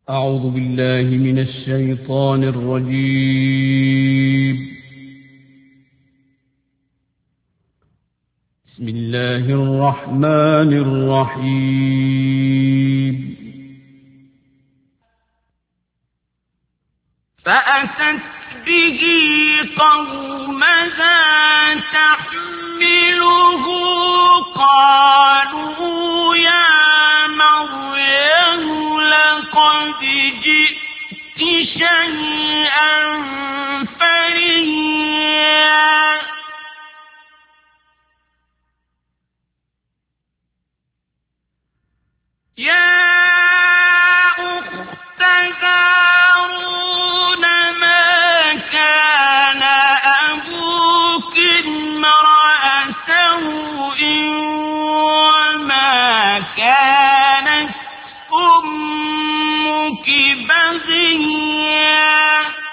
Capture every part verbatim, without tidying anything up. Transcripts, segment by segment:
أعوذ بالله من الشيطان الرجيم. بسم الله الرحمن الرحيم. فأتت به قومها تحمله قالوا يا مريم لقد جئت شيئا فريا يا أخت هارون ما كان أبوك امرأ سوء وما كانت أمك بغيا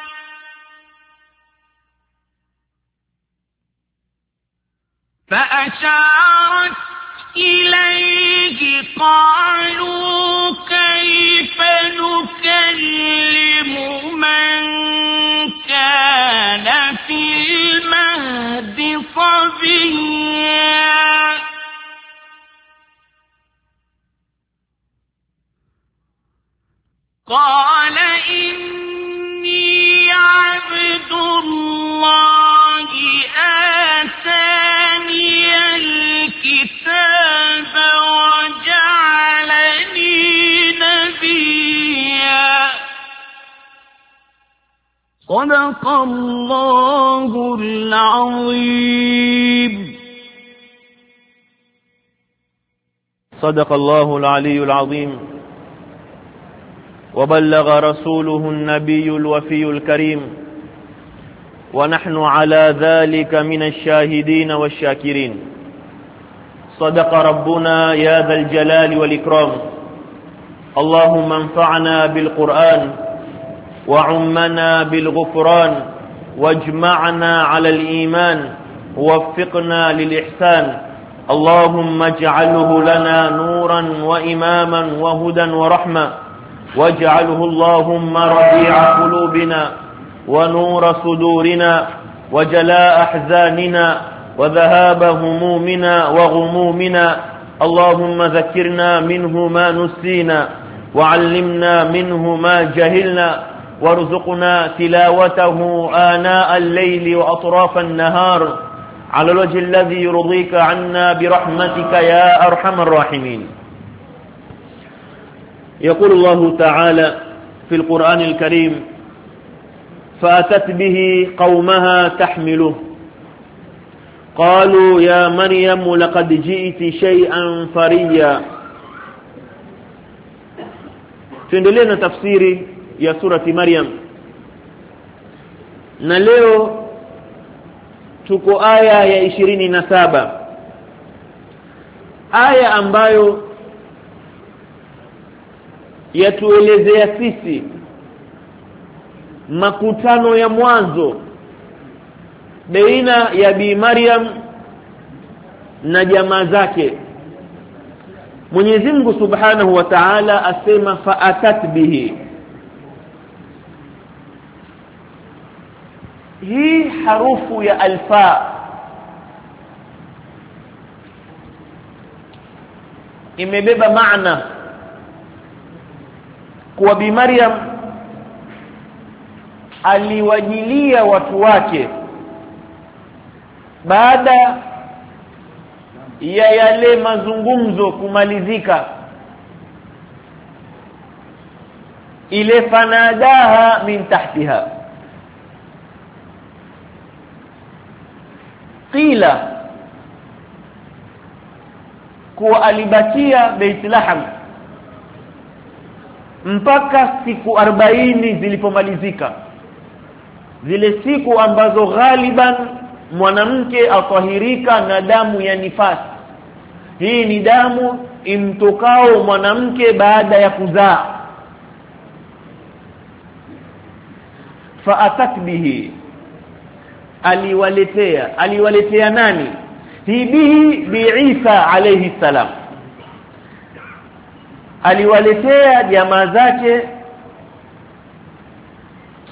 فأشارت إليه قالوا كيف نكلم من كان في المهد صبيا قال إني عبد الله آتاني الكتاب وجعلني نبيا صدق الله العظيم. صدق الله العلي العظيم وبلغ رسوله النبي الوفي الكريم ونحن على ذلك من الشاهدين والشاكرين. صدق ربنا يا ذا الجلال والإكرام. اللهم انفعنا بالقرآن وعمنا بالغفران واجمعنا على الإيمان ووفقنا للإحسان. اللهم اجعله لنا نورا وإماما وهدى ورحمة، واجعله اللهم ربيع قلوبنا ونور صدورنا وجلاء أحزاننا وذهاب همومنا وغمومنا. اللهم ذكرنا منه ما نسينا وعلمنا منه ما جهلنا، وارزقنا تلاوته آناء الليل وأطراف النهار على الوجه الذي يرضيك عنا برحمتك يا أرحم الراحمين. يقول الله تعالى في القرآن الكريم: فأتت به قومها تحمله قالوا يا مريم لقد جئت شيئا فريا. tuendelee na tafsiri ya surati Maryam, na leo tuko aya ya ishirini na saba, aya ambayo yatuelezea sisi makutano ya mwanzo baina ya Bi Maryam na jamaa zake. Mwenyezi Mungu Subhanahu wa Ta'ala asema fa'atat bihi. Hii harufu ya alfa imebeba maana kwa Bi Maryam aliwajilia watu wake baada ya yale mazungumzo kumalizika, ile fanadaha min tahtiha qila, kuwa alibakia Bethlehem mpaka siku arobaini zilipomalizika, zile siku ambazo ghaliban mwanamke atahirika na damu ya nifas. Hii ni damu imtokao mwanamke baada ya kuzaa. Fa'atat bihi, aliwaletea aliwaletea nani? Hii bihi bi Isa alayhi salam. aliwaletea jamaa zake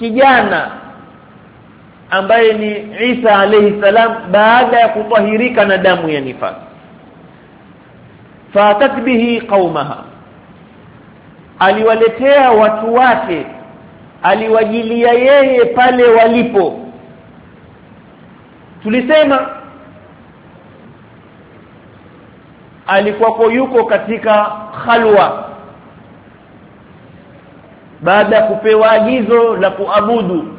kijana ambaye ni Isa alayhi salam baada ya kutahirika na damu ya nifas. Fatat bihi qaumaha, aliwaletea watu wake, aliwajilia yeye pale walipo. Tulisema alikuwa yuko katika khalwa baada ya kupewa agizo la kuabudu.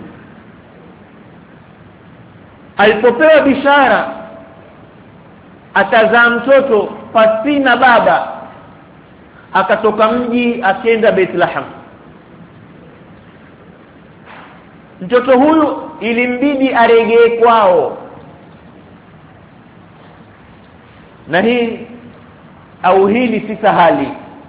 Alipopewa bishara atazaa mtoto pasina baba, akatoka mji akaenda Bethlehem. Mtoto huyu ilimbidi aregee kwao, na hii au hili si sahali.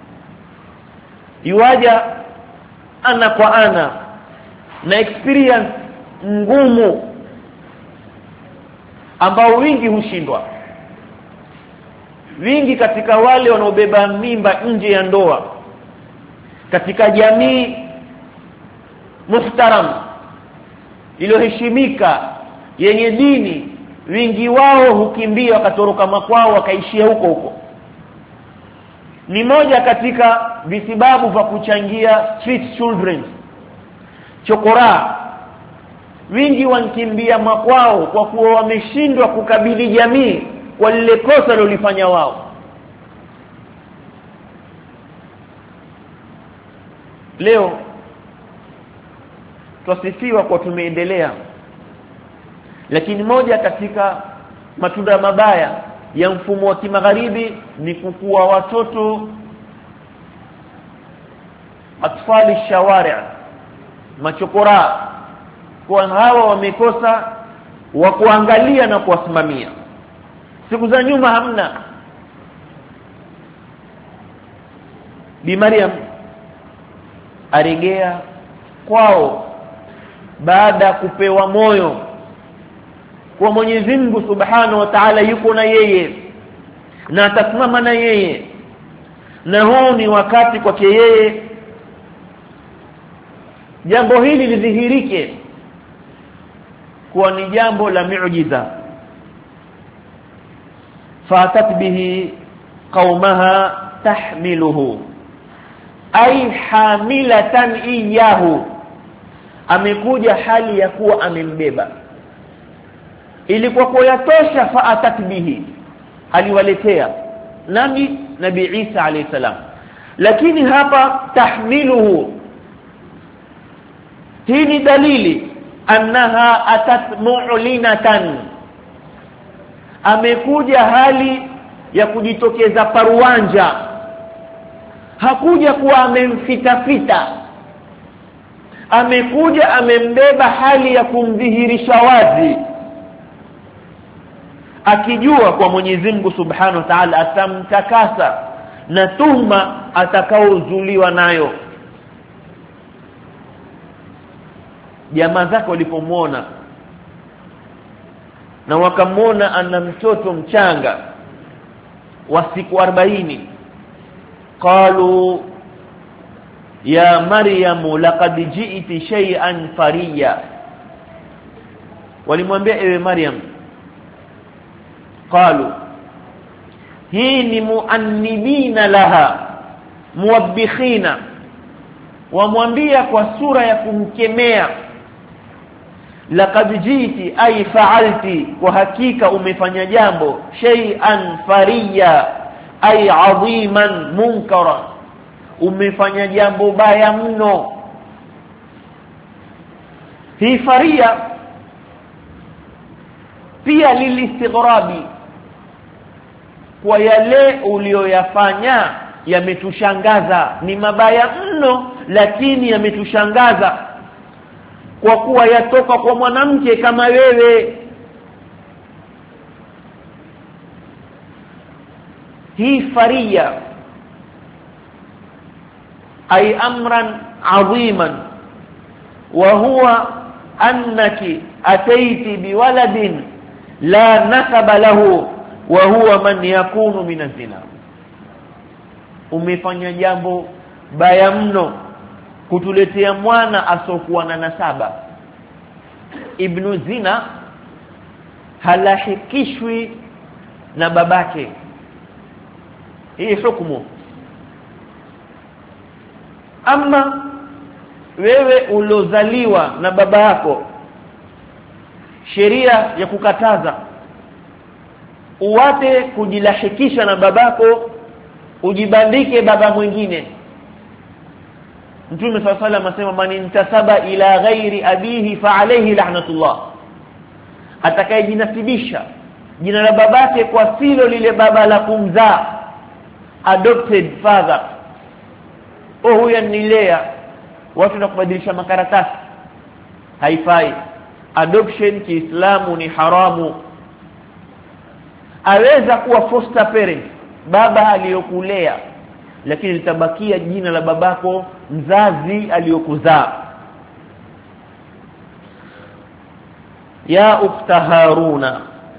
Yuaja ana kwa ana na experience ngumu ambao wingi hushindwa. Wingi katika wale wanaobeba mimba nje ya ndoa katika jamii muhtaram iliyoheshimika yenye dini, wingi wao hukimbia wakatoroka makwao wakaishia huko huko. Ni moja katika visibabu vya kuchangia street children, chokora. Wingi wankimbia makwao kwa kuwa wameshindwa kukabili jamii kwa lile kosa lolifanya wao. Leo twasifiwa kwa tumeendelea, lakini moja katika matunda mabaya ya mfumo wa kimagharibi ni kukua watoto atfali shawari', machokora, kwa hawa wamekosa wa kuangalia na kuwasimamia. Siku za nyuma hamna. Bi Maryam aregea kwao baada kupewa moyo kwa Mwenyezi Mungu Subhanahu wa Ta'ala yuko na yeye na atasimama na yeye, na huu ni wakati kwake yeye jambo hili lidhihirike kuwa ni jambo la miujiza. Fatat bihi qaumaha tahmiluhu ay hamilatan iyahu, amekuja hali ya kuwa amembeba. Ilikuwa kwa yatosha faatat bihi, aliwaletea nabi nabii Isa alayhi salam, lakini hapa tahmiluhu, hii ni dalili annaha atat mu'linatan, amekuja hali ya kujitokeza paruanja, hakuja kuwa amemfitafita, amekuja amembeba hali ya kumdhihirisha wazi, akijua kwa Mwenyezi Mungu Subhanahu wa Ta'ala atamtakasa na tuhma atakaozuliwa nayo. Jamaa zake walipomuona na wakamuona ana mtoto mchanga wa siku arobaini, qalu ya Maryam laqad ji'ti shay'an fariya, walimwambia ewe Maryam, qalu hii ni muannibina laha muwabbikhina, wamwambia kwa sura ya kumkemea, laqad ji'ti ay fa'alti, kwa hakika umefanya jambo, shay'an fariya ay 'aziman munkara, umefanya jambo baya mno. Hii faria pia lilistighrabi, kwa yale ulioyafanya yametushangaza, ni mabaya mno lakini yametushangaza kwa kuwa yatoka kwa mwanamke kama wewe. Hii faria ay amran aziman, wa huwa annaki ataiti biwaladin la nasaba lahu wa huwa man yakunu minaz-zina, umefanya jambo baya mno kutuletea mwana asokuwa na nasaba. Ibn zina halahikishwi na babake. Hii hukumu. Ama wewe ulozaliwa na baba yako, sheria ya kukataza uwate kujilahikisha na babako, ujibandike baba mwingine. Mtume sallallahu alayhi wasallam asema man intasaba ila ghairi abihi fa alayhi la'natullah. Atakayejinasibisha jina la babake kwa silo lile baba la kumzaa, adopted father, oh huyu nilea, watu na kubadilisha makaratasi, haifai. Adoption Kiislamu ni haramu. Aweza kuwa foster parent, baba aliyokulea, lakini litabakia jina la babako mzazi aliyokuzaa. Ya ukhta Haruna,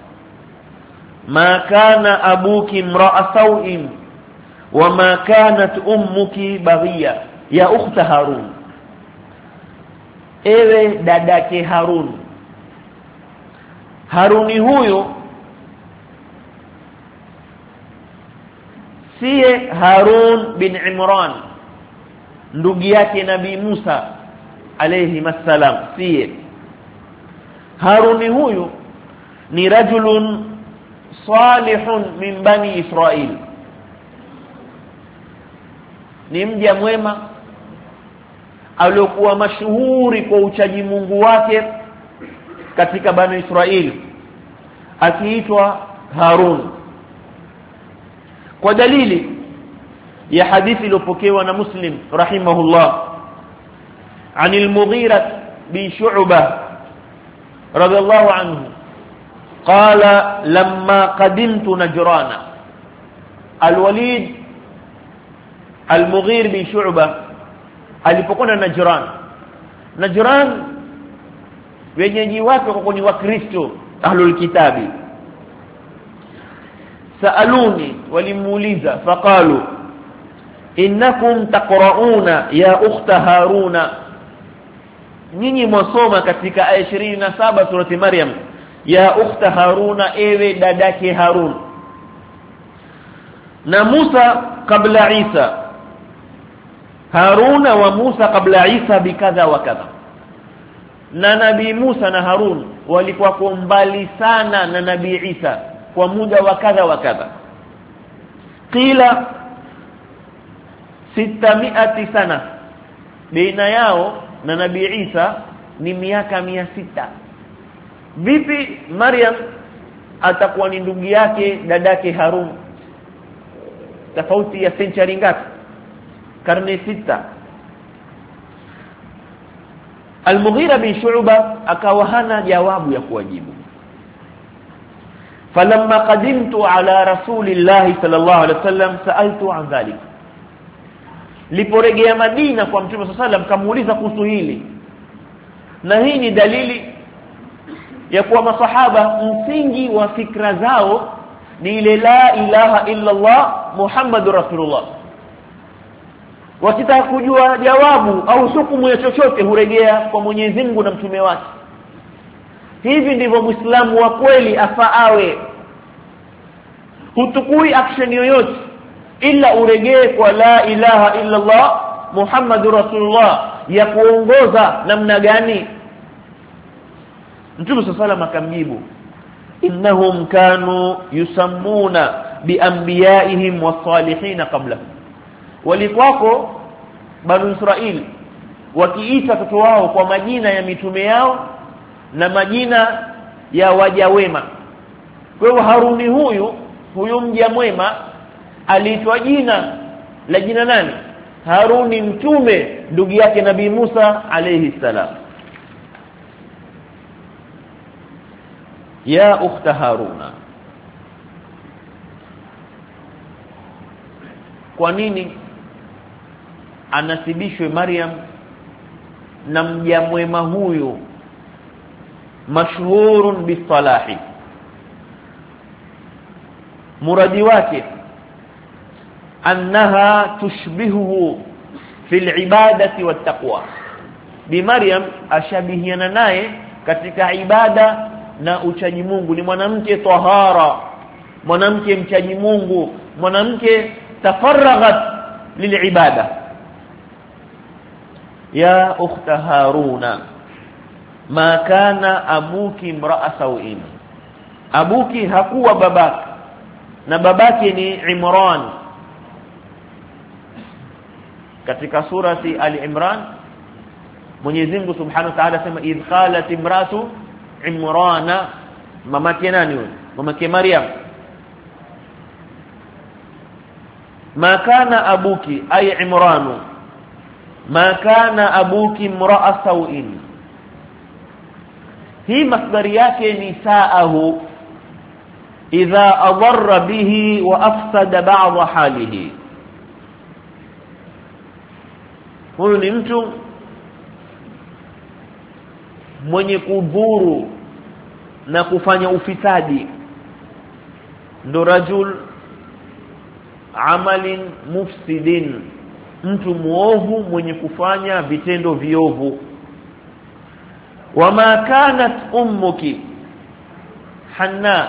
ma kana abuki imra'a sawin wa ma kanat ummuki baghiya. Ya ukhta Harun, ewe dadake Harun. Haruni huyo siye Harun bin Imran, ndugu yake Nabii Musa alayhi masalam, siye. Haruni huyu ni rajulun salihun min bani Israil, ni mja mwema aliyokuwa mashuhuri kwa uchaji Mungu wake katika bani Israil, akiitwa Harun. Kwa dalili ya hadithi iliyopokewa na Muslim rahimahullah anil Mughira bin Shu'bah radiyallahu anhu qala lamma qadimtu Najrana. Al-Walid al-Mughir bin Shu'bah alipokuwa Najran. Najran wenyeji wake kwa ni Wakristo ahlul kitabi. Saaluni, walimuuliza, faqalu innakum taqrauna ya ukhta Haruna, nyinyi mwasoma katika aya ishirini na saba surati Maryam, ya ukhta Haruna, ewe dadake Harun. Na Musa kabla Isa, Haruna wa Musa kabla Isa bikadha wa kadha. Na Nabii Musa na Harun walikuwa kwa mbali sana na Nabii Isa kwa muda wa kadha wa kadha. Qila sitamiati sana, baina yao na Nabii Isa ni miaka mia sita. Vipi Maryam atakuwa ni ndugu yake dadake Harun? Tofauti ya century ngapi? Karne sita. Al-Mughira bin Shu'bah akawa hana jawabu ya kuwajibu. Falamma qadimtu ala rasulillahi sallallahu alaihi wasallam sa'altu an dhalik. Liporejea Madina kwa Mtume sallallahu alaihi wasallam kamuuliza kuhusu hili. Na hii ni dalili ya kuwa masahaba msingi wa fikra zao ni ile la ilaha illa Allah Muhammadur Rasulullah. Wakitaka kujua jawabu au hukumu ya chochote hurejea kwa Mwenyezi Mungu na mtume wake. Hivi ndivyo Muislamu wa kweli afaawe. Hutukui action yoyote ila uregee kwa la ilaha illa Allah Muhammadur Rasulullah, ya kuongoza namna gani? Mtume sallallahu alayhi wasallam akamjibu, innahum kanu yusammuna bianbiyaihim wasalihin qabla. Walikuwako Banu Israil wakiita watoto wao kwa majina ya mitume yao na majina ya waja wema. Kwa hiyo Haruni huyu huyu mja mwema aliitwa jina la jina nani? Haruni, mtume ndugu yake Nabii Musa alayhi salam. Ya ukhta Haruna, kwa nini anasibishwe Maryam na mja mwema huyu mashhurun bisalahi? Muradi wake annaha tushbihuhu fil ibadati wattaqwa. Bi Maryam ashabihiana naye katika ibada na uchaji Mungu. Ni mwanamke tahara, mwanamke mchaji Mungu, mwanamke tafarragat lilibada. Ya ukhta Haruna, ma kana abuki imra'a sawin. Abuki hakuwa babaki, na babake ni Imran. Katika surati al-Imran Mwenyezi Mungu Subhanahu wa Ta'ala sema idh qalat imratu Imrana, mamake nani huyo? Mamake Maryam. Ma kana abuki ay Imranu, ma kana abuki imra'a sawin. Hii masdari yake ni sa'ahu idha adarra bihi wa afsada ba'd halihi. Huyu ni mtu mwenye kudhuru na kufanya ufisadi, ndo rajul amalin mufsidin, mtu muovu mwenye kufanya vitendo viovu. Wama kanat ummuki Hanna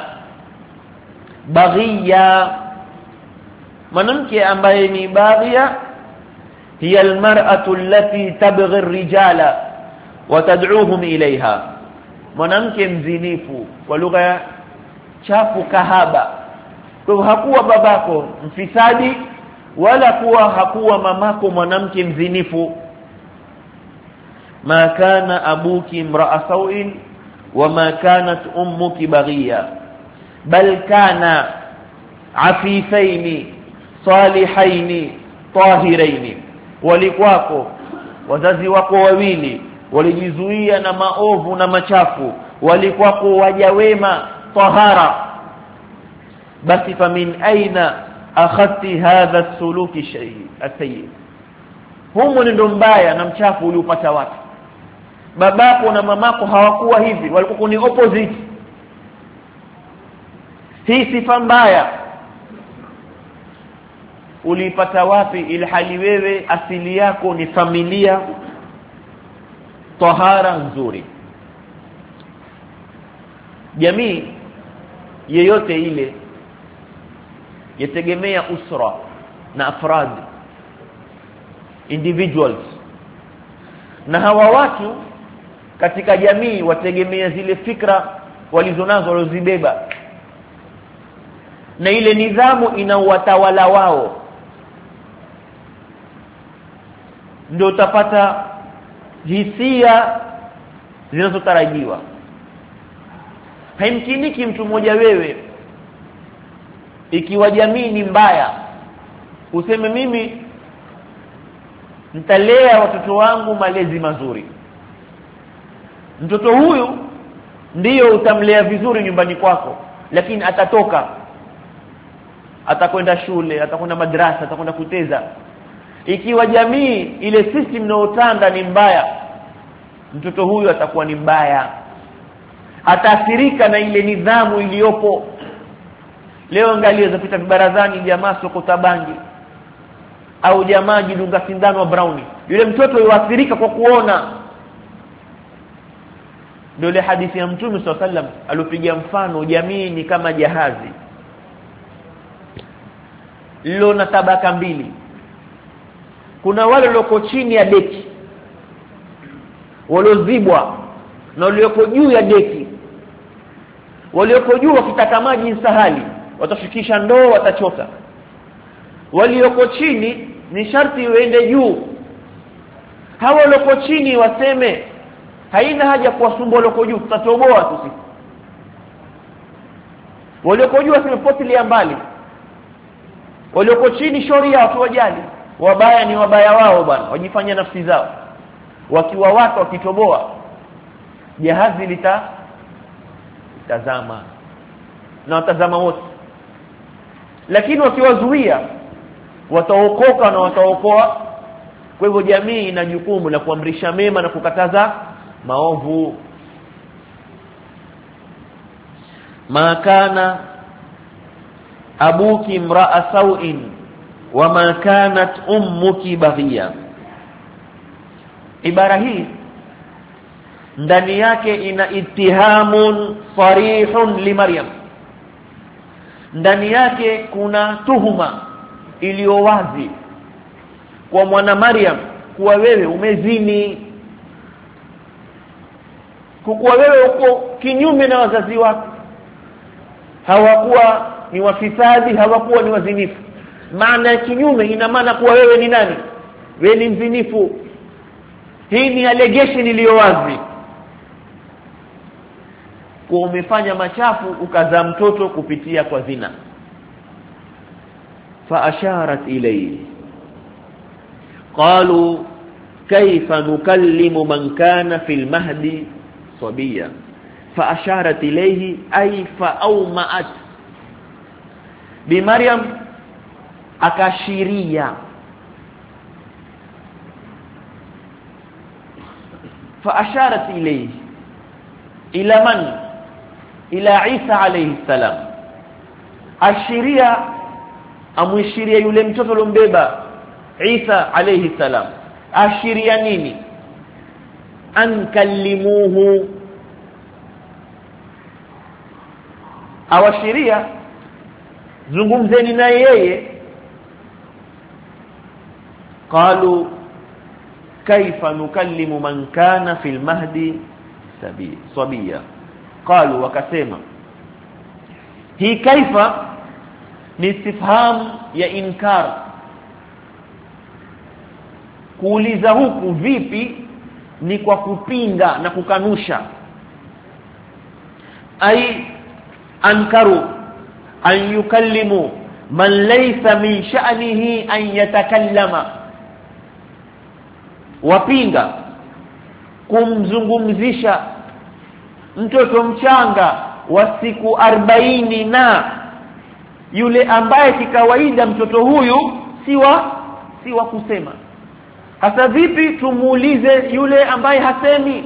baghiya, mwanamke ambaye ni baghiya hiya almar'atu allati tabghi ar-rijala wa tad'uuhum ilayha, mwanamke mzinifu, kwa lugha chafu kahaba. Kwa hakuwa babako mfisadi wala kuwa hakuwa mamako mwanamke mzinifu. Ma kana abuki imra'a sawin wa ma kanat ummuki baghiya bal kana afifaini salihaini tahiraini. Walikwako wazazi wako wawili walijizuia na maovu na machafu, walikwako waja wema tahara. Basi famin aina akhadti hadha as-suluki shay'i as-sayyi, humo ndo mbaya na mchafu uliopata watu. Babako na mamako hawakuwa hivi, walikuwa ni opposite. Hii sifa mbaya ulipata wapi, ilhali wewe asili yako ni familia tahara nzuri? Jamii yeyote ile yategemea usra na afrad, individuals, na hawa watu katika jamii wategemea zile fikra walizonazo walozibeba, na ile nidhamu inaowatawala wao. Ndio utapata hisia zinazotarajiwa. Haimkiniki mtu mmoja wewe, ikiwa jamii ni mbaya, useme mimi nitalea watoto wangu malezi mazuri. Mtoto huyu ndiyo utamlea vizuri nyumbani kwako, lakini atatoka, atakwenda shule, atakwenda madrasa, atakwenda kuteza. Ikiwa jamii ile system inaotanda ni mbaya, mtoto huyu atakuwa ni mbaya, ataathirika na ile nidhamu iliyopo. Leo angalia zapita vibarazani jamaa sokota bangi, au jamaa jidunga sindano wa brownie, yule mtoto yuathirika kwa kuona. Ndio ile hadithi ya Mtume sallallahu alaihi wasallam aliyopiga mfano jamii ni kama jahazi lilo na tabaka mbili. Kuna wale walioko chini ya deki waliozibwa, na walioko juu ya deki. Walioko juu wakitaka maji sahali watashikisha ndoo, watachota. Walioko chini ni sharti waende juu. Hawa walioko chini waseme haina haja kuwasumbua walioko juu, tutatoboa tu sisi. Walioko juu waseme potilia mbali, walioko chini shoria watu wajali. Wabaya ni wabaya wao bwana, wajifanya nafsi zao. Wakiwa watu wakitoboa, jahazi lita tazama na watazama wote. Lakini wakiwazuia, wataokoka na wataokoa. Kwa hivyo jamii ina jukumu la kuamrisha mema na kukataza maovu. Ma kana abuki imra'a sawin wa ma kanat ummuki baghiya. ibara hii ndani yake ina ittihamun sarihun li Maryam, ndani yake kuna tuhuma iliyo wazi kwa mwana Maryam kuwa wewe umezini, kuwa wewe uko kinyume na wazazi wako. Hawakuwa ni wafisadi, hawakuwa ni wazinifu. Maana ya kinyume ina maana kuwa wewe ni nani? Wewe ni mzinifu. Hii ni allegation iliyo wazi. Kwa umefanya machafu ukazaa mtoto kupitia kwa zina. Fa asharat ilayhi qalu kayfa nukallimu man kana fil mahdi sabiya. Fa asharat ilayhi ay fa awma'at, bi Maryam akashiria. Fa asharat ilayhi ila man? Ila Isa alayhi salam. Ashiria, amuishiria yule mtoto lombeba Isa alayhi salam. Ashiria nini? An kallimuhu, awashiria zungumzeni na yeye. Qalu kaifa nukallimu man kana fil mahdi sabiya. Qalu, wakasema hii kaifa ni istifham ya inkar, kuuliza huku vipi ni kwa kupinga na kukanusha. Ai ankaru an yukallimu man laysa min sha'nihi an yatakallama, wapinga kumzungumzisha mtoto mchanga wa siku arobaini na yule ambaye kikawaida mtoto huyu siwa siwa kusema. Hasa vipi tumuulize yule ambaye hasemi?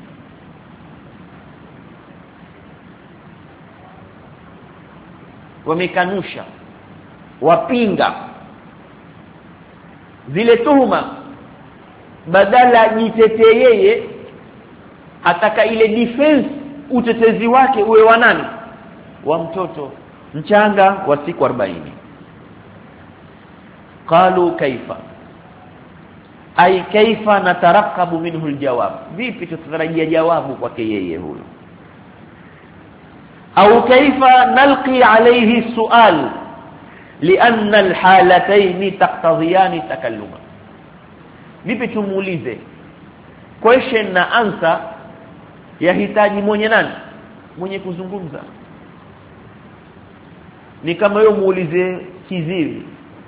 Wamekanusha, wapinga zile tuhuma, badala jitetee yeye, ataka ile defense, utetezi wake uwe wa nani? Wa mtoto mchanga wa siku arobaini. Qalu kaifa, ay kaifa natarakabu minhu aljawab, vipi tutatarajia jawabu kwake yeye huyo? Au kaifa nalqi alayhi sual lianna alhalatayn taqtadhiyan takalluma, vipi tumuulize? Question na answer yahitaji mwenye nani? Mwenye kuzungumza. Ni kama yeye muulize kiziwi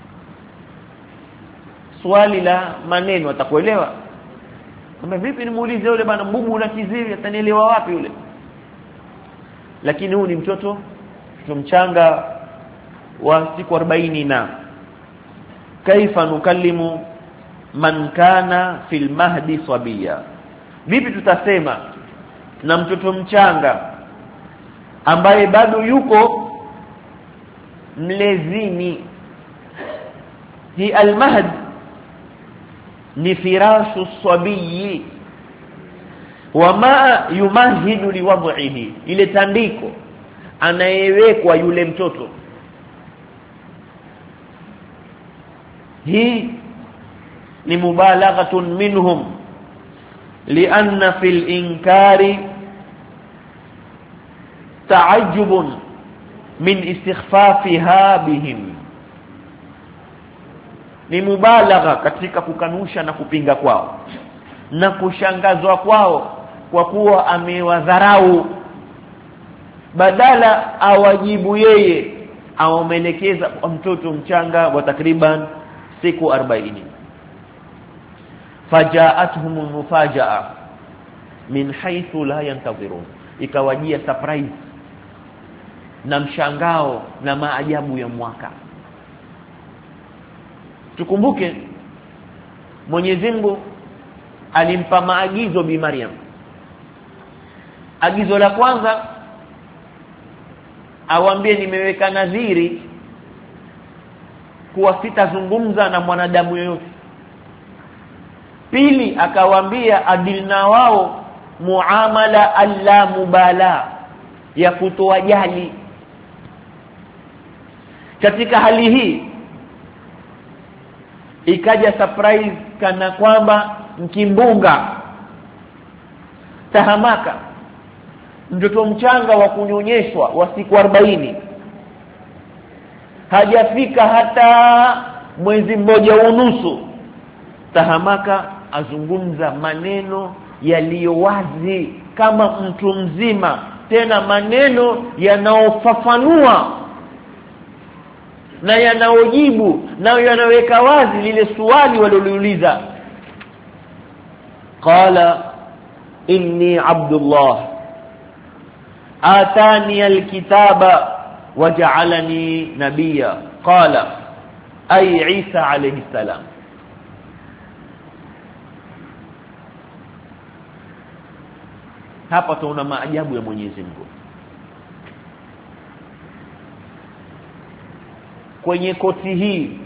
swali la maneno, atakuelewa? Kama vipi nimuulize yule bana mbubu na kiziwi, atanielewa wapi yule? Lakini huyu ni mtoto mtoto mchanga wa siku arobaini na kaifa nukallimu man kana fil mahdi sabiya, vipi tutasema na mtoto mchanga ambaye bado yuko mlezini? Hi al-mahd ni firashu sabiyi wama yumahidu liwad'ihi, ile tandiko anayewekwa yule mtoto. Hii ni mubalaghatun minhum lianna fil inkari ta'ajjubun min istikhfafiha bihim, ni mubalagha katika kukanusha na kupinga kwao na kushangazwa kwao kwa kuwa amewadharau. Badala awajibu yeye, awamelekeza kwa mtoto mchanga wa takriban siku arobaini. Fajaatuhum mufajaa min haythu la yantazirun, ikawajia surprise na mshangao na maajabu ya mwaka. Tukumbuke Mwenyezi Mungu alimpa maagizo bi Maryam. Agizo la kwanza, awambie nimeweka nadhiri kuwa sitazungumza na mwanadamu yoyote Pili akawaambia adilna wao muamala alla mubala, ya kutowajali. Katika hali hii ikaja surprise kana kwamba mkimbunga tahamaka, mtoto mchanga wa kunyonyeshwa wa siku arobaini hajafika hata mwezi mmoja unusu, tahamaka azungumza maneno yaliyo wazi kama mtu mzima, tena maneno yanaofafanua na yanaojibu na yanaweka wazi lile swali waliloliuliza. Qala inni Abdullah atani alkitaba waja'alani nabiyya. Qala ay Isa alayhi salam. Hapa tuna maajabu ya Mwenyezi Mungu. Kwenye koti hii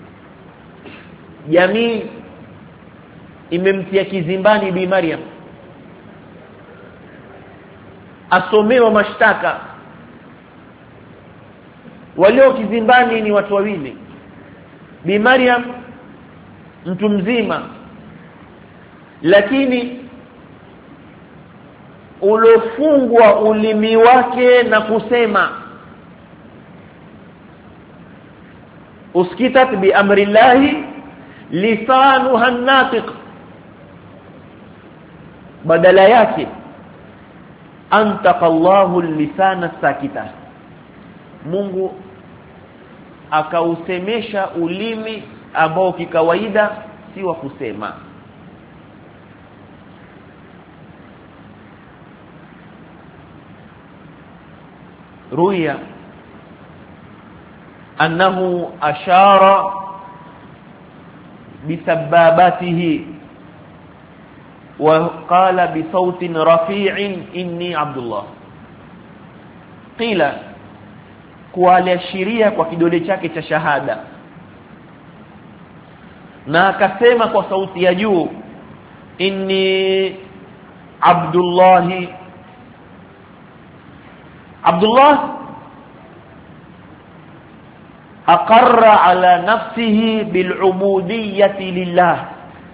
jamii imemtia kizimbani Bi Maryam, asomewa mashtaka. Walio kizimbani ni watu wawili, Bi Maryam mtu mzima, lakini ulofungwa ulimi wake na kusema uskitat bi amri llahi lisanuha natiq, badala yake antaqa Allahu lisana sakita, Mungu akausemesha ulimi ambao kikawaida si wa kusema. Ruya annahu ashara bisababatihi wa qala bisautin rafi'in inni Abdullah. Qila kuashiria kwa kidole chake cha shahada, na akasema kwa sauti ya juu inni Abdullah. Abdullah aqarra ala nafsihi bil'ubudiyyati lillah,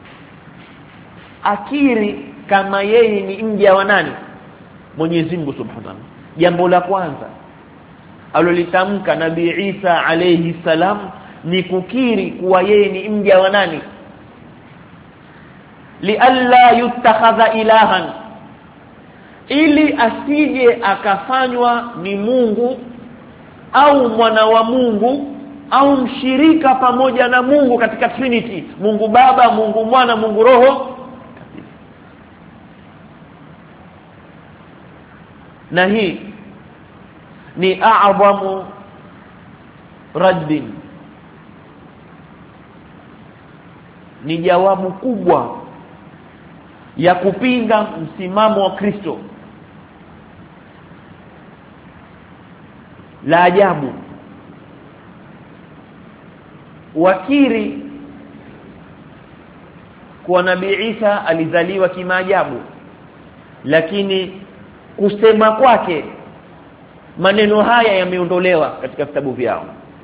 akiri kama yeye ni mja wa nani? Mwenyezi Mungu Subhanahu. Jambo la kwanza alolitamka Nabii Isa alayhi salam ni kukiri kuwa yeye ni mja wa nani, li alla yutakhadha ilahan, ili asije akafanywa ni Mungu au mwana wa Mungu au mshirika pamoja na Mungu katika Trinity, Mungu Baba, Mungu Mwana, Mungu Roho. Na hii ni a'zamu raddin, ni jawabu kubwa ya kupinga msimamo wa Kristo. La ajabu, wakiri kwa Nabii Isa alizaliwa kimaajabu, lakini kusema kwake maneno haya yameondolewa katika vitabu vyao.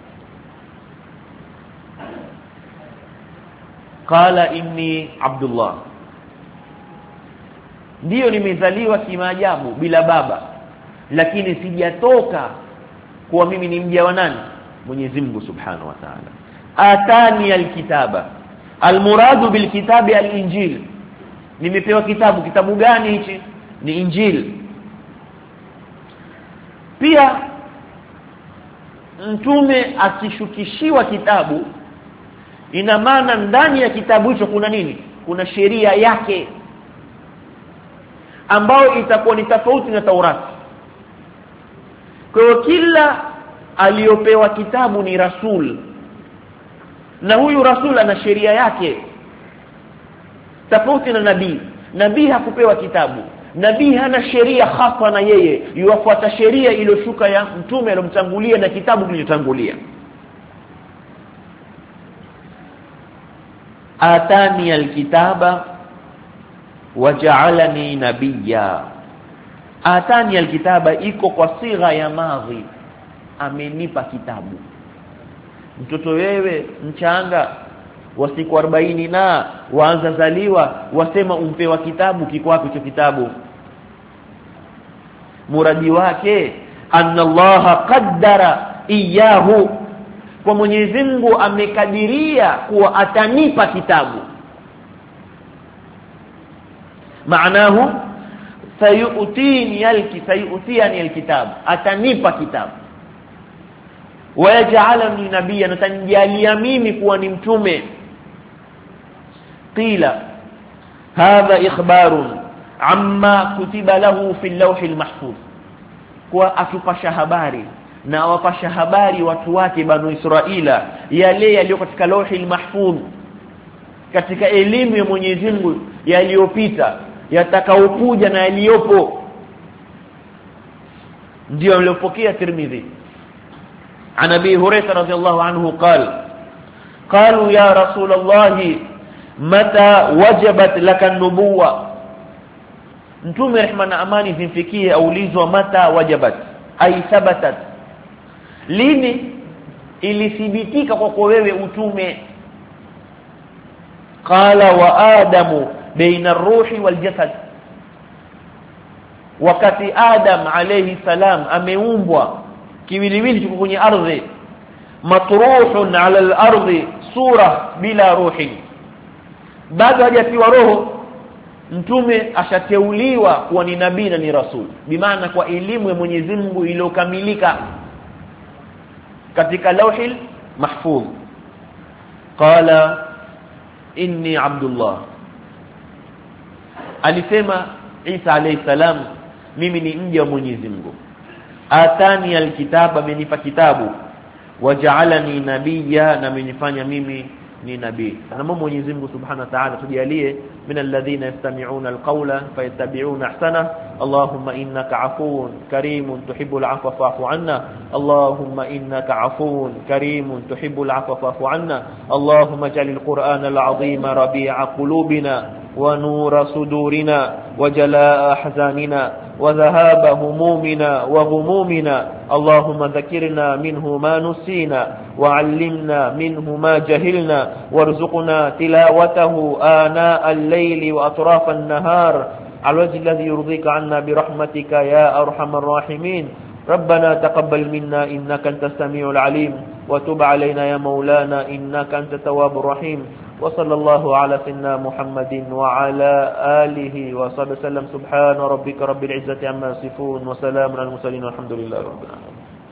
Qala inni Abdullah, ndio nimezaliwa kimaajabu bila baba, lakini sijatoka kuwa mimi ni mja wa nani? Mwenyezi Mungu Subhanahu wa Ta'ala. Atani alkitaba, almuradu bilkitabi alinjil, nimepewa kitabu. Kitabu gani hichi? Ni Injil. Pia mtume akishukishiwa kitabu, ina maana ndani ya kitabu hicho kuna nini? Kuna sheria yake ambayo itakuwa ni tofauti na Taurati. Kwa hiyo kila aliyopewa kitabu ni rasul, na huyu rasul ana sheria yake tofauti na nabii. Nabii hakupewa kitabu, nabii hana sheria hasa na yeye, yufuata sheria iliyoshuka ya mtume aliyomtangulia na kitabu kilichotangulia. atani alkitaba waja'alani nabiyya. Atani alkitaba iko kwa sigha ya madhi, amenipa kitabu. Mtoto wewe mchanga wa siku arobaini na waanza zaliwa, wasema umpewa kitabu, kiko wapi hicho kitabu? Muradi wake anna Allah qaddara iyahu, kwa Mwenyezi Mungu amekadiria kuwa atanipa kitabu. Maanahu sayu'tini alki sayu'tiyani alkitab, atanipa kitabu. Waja'alani nabiyyan, atanijalia mimi kuwa ni mtume. Qila hadha ikhbarun amma kutiba lahu fi al-lawh al-mahfuz, kwa atupasha habari na wapasha habari watu wake Banu Israila yale yaliyo katika lawh al-mahfuz, katika elimu ya Mwenyezi Mungu yaliyopita, yatakaokuja na yaliyopo. Ndio aliyopokea Tirmidhi عن أبي هريرة رضي الله عنه قال قالوا يا رسول الله متى وجبت لك النبوة. Mtume rehma na amani zimfikie aulizwa mata wajabat ay thabatat, lini ilithibitika kwako wewe utume? Qala wa adamu baina ar-ruhi wal jasad, wakati Adam alayhi salam ameumbwa kiwiliwili kiko kwenye ardhi, matruhun ala al-ardhi sura bila ruhi, bado hajatiwa roho, mtume ashateuliwa kuwa ni nabii na ni rasul, bimaana kwa elimu ya Mwenyezi Mungu iliyokamilika katika lauhil mahfuz. Qala inni abdullah, alisema Isa alayhi salam, mimi ni mja wa Mwenyezi Mungu. Atani alkitaba, amenipa kitabu. Waja'alani nabiyya, na amenifanya mimi ni nabii. Na Mwenyezi Mungu Subhanahu wa Ta'ala tujalie min alladhina yastami'una alqawla fayattabi'una ahsana. Allahumma innaka afuwun karimun tuhibbul 'afwa fa'fu 'anna. Allahumma innaka afuwun karimun tuhibbul 'afwa fa'fu 'anna. Allahumma ij'alil qur'ana al-'azima rabi'a qulubina wa nura sudurina wa jalaa ahzanina wa dhahaba humumina wa ghumumina. Allahumma dhakkirna minhu ma nusina wa 'allimna minhu ma jahilna warzuqna tilawatahu ana al-layli wa atrafa an-nahar على الوجه الذي يرضيك عنا برحمتك يا أرحم الراحمين. ربنا تقبل منا إنك أنت السميع العليم وتب علينا يا مولانا إنك أنت التواب الرحيم. وصلى الله على سيدنا محمد وعلى آله وصحبه وسلم. سبحان ربك رب العزة عما يصفون وسلام على المرسلين والحمد لله رب العالمين.